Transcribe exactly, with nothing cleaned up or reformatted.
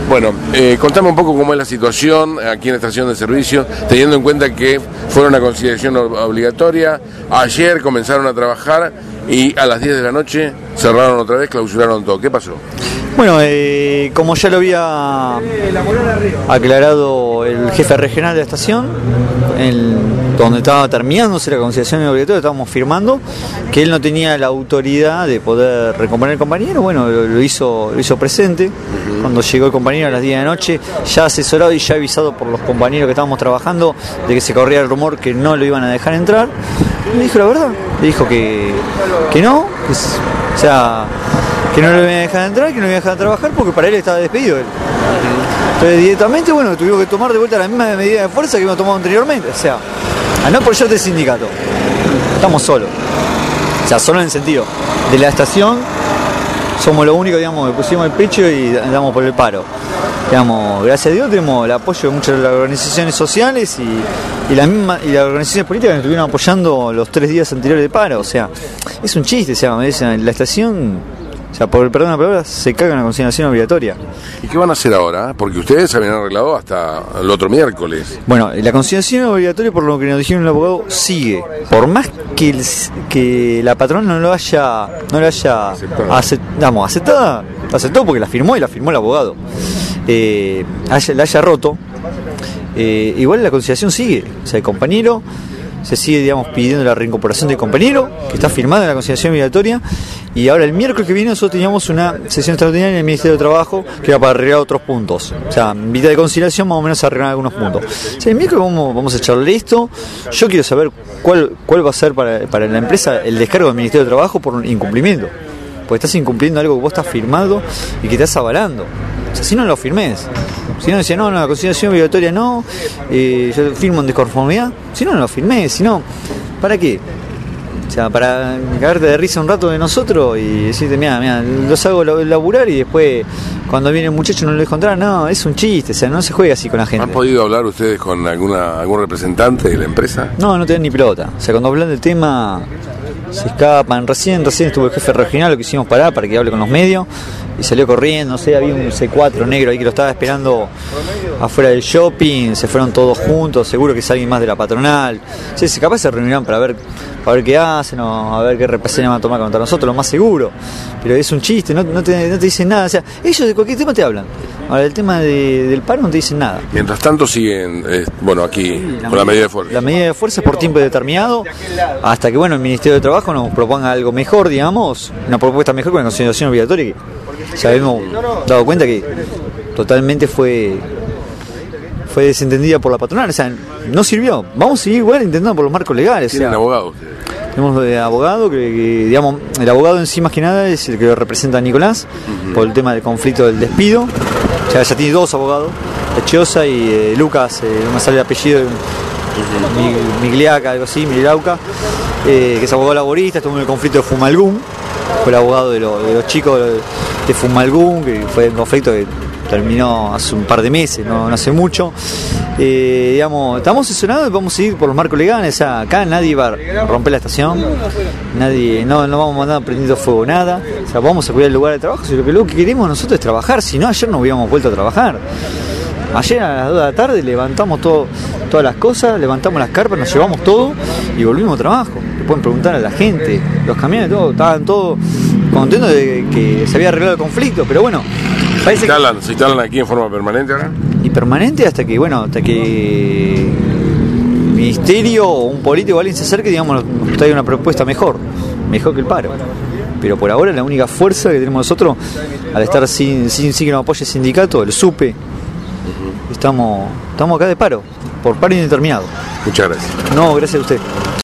Bueno, eh, contame un poco cómo es la situación aquí en la estación de servicio, teniendo en cuenta que fueron a conciliación obligatoria, ayer comenzaron a trabajar y a las diez de la noche cerraron otra vez, clausuraron todo. ¿Qué pasó? Bueno, eh, como ya lo había aclarado el jefe regional de la estación, el, donde estaba terminándose la conciliación obligatoria, estábamos firmando que él no tenía la autoridad de poder recomponer al compañero. Bueno, lo, lo, hizo, lo hizo presente. Uh-huh. Cuando llegó el compañero a las diez de la noche, ya asesorado y ya avisado por los compañeros que estábamos trabajando de que se corría el rumor que no lo iban a dejar entrar. Me dijo la verdad, le dijo que, que no, que, o sea, que no lo iban a dejar entrar, que no lo iban a dejar trabajar porque para él estaba despedido él. Entonces directamente, bueno, tuvimos que tomar de vuelta la misma medida de fuerza que hemos tomado anteriormente, o sea, a no apoyarte el sindicato, estamos solos, o sea, solo en el sentido de la estación, somos los únicos, digamos, que pusimos el pecho y damos por el paro. Digamos, gracias a Dios tenemos el apoyo de muchas de las organizaciones sociales y, y, las mismas, y las organizaciones políticas que nos estuvieron apoyando los tres días anteriores de paro, o sea, es un chiste, o sea, me dicen, la estación... O sea, por el perdón de la palabra, se caga en la conciliación obligatoria. ¿Y qué van a hacer ahora? Porque ustedes habían arreglado hasta el otro miércoles. Bueno, la conciliación obligatoria, por lo que nos dijeron el abogado, sigue. Por más que, el, que la patrona no lo haya, no lo haya aceptado, aceptada, aceptó porque la firmó y la firmó el abogado, eh, haya, la haya roto, eh, igual la conciliación sigue. O sea, el compañero se sigue, digamos, pidiendo la reincorporación del compañero, que está firmada en la conciliación obligatoria, y ahora el miércoles que viene nosotros teníamos una sesión extraordinaria en el Ministerio de Trabajo que era para arreglar otros puntos. O sea, en vista de conciliación más o menos arreglar algunos puntos. O sea, el miércoles vamos, vamos a echarle esto. Yo quiero saber cuál, cuál va a ser para, para la empresa el descargo del Ministerio de Trabajo por incumplimiento. Porque estás incumpliendo algo que vos estás firmando y que estás avalando. O sea, si no lo firmes. Si no decía, no, no, la conciliación obligatoria no, eh, yo firmo en desconformidad. Si no, no lo firmé, si no, ¿para qué? O sea, para cagarte de risa un rato de nosotros y decirte, mira, mira, los hago laburar y después cuando viene el muchacho no lo dejo entrar. No, es un chiste, o sea, no se juega así con la gente. ¿Han podido hablar ustedes con alguna algún representante de la empresa? No, no tienen ni pelota. O sea, cuando hablan del tema se escapan. Recién, recién estuvo el jefe regional, lo que hicimos parar para que hable con los medios y salió corriendo, no sé, había un C cuatro negro ahí que lo estaba esperando afuera del shopping, se fueron todos juntos, seguro que es alguien más de la patronal. Sí, capaz se reunirán para ver, para ver qué hacen o a ver qué represiones van a tomar contra nosotros, lo más seguro. Pero es un chiste, no, no, te, no te dicen nada, o sea, ellos de cualquier tema te hablan. Ahora, el tema de, del paro no te dicen nada. Mientras tanto siguen, eh, bueno, aquí sí, la con medida, la medida de fuerza. La medida de fuerza es por tiempo determinado, hasta que, bueno, el Ministerio de Trabajo nos proponga algo mejor, digamos, una propuesta mejor con la conciliación obligatoria, que ya hemos dado cuenta que totalmente fue fue desentendida por la patronal, o sea, no sirvió. Vamos a seguir igual intentando por los marcos legales. ¿Tienen o sea, abogados? Tenemos de abogado, que, que digamos, el abogado en sí más que nada es el que lo representa a Nicolás, uh-huh, por el tema del conflicto del despido. O sea, ya tiene dos abogados, Echeosa y eh, Lucas, eh, no me sale el apellido, uh-huh, Migliaca, algo así, Milauca, eh, que es abogado laborista, estuvo en el conflicto de Fumalgún, fue el abogado de, lo, de los chicos de, de Fumalgún, que fue un conflicto que terminó hace un par de meses, no, no hace mucho. Eh, digamos, estamos asesorados y vamos a seguir por los marcos legales. O sea, acá nadie va a romper la estación, nadie, no, no vamos a mandar prendido fuego nada. O sea, vamos a cuidar el lugar de trabajo. Si lo que, lo que queremos nosotros es trabajar, si no, ayer no hubiéramos vuelto a trabajar. Ayer a las dos de la tarde levantamos todo, todas las cosas, levantamos las carpas, nos llevamos todo y volvimos a trabajo. Le pueden preguntar a la gente, los camiones, todo, estaban todos contentos de que se había arreglado el conflicto, pero bueno. ¿Se instalan, que... ¿Se instalan aquí en forma permanente ahora? Y permanente hasta que, bueno, hasta que el ministerio o un político o alguien se acerque, digamos, nos traiga una propuesta mejor, mejor que el paro. Pero por ahora la única fuerza que tenemos nosotros, al estar sin, sin, sin que nos apoye el sindicato, el SUPE, uh-huh, estamos, estamos acá de paro, por paro indeterminado. Muchas gracias. No, gracias a usted.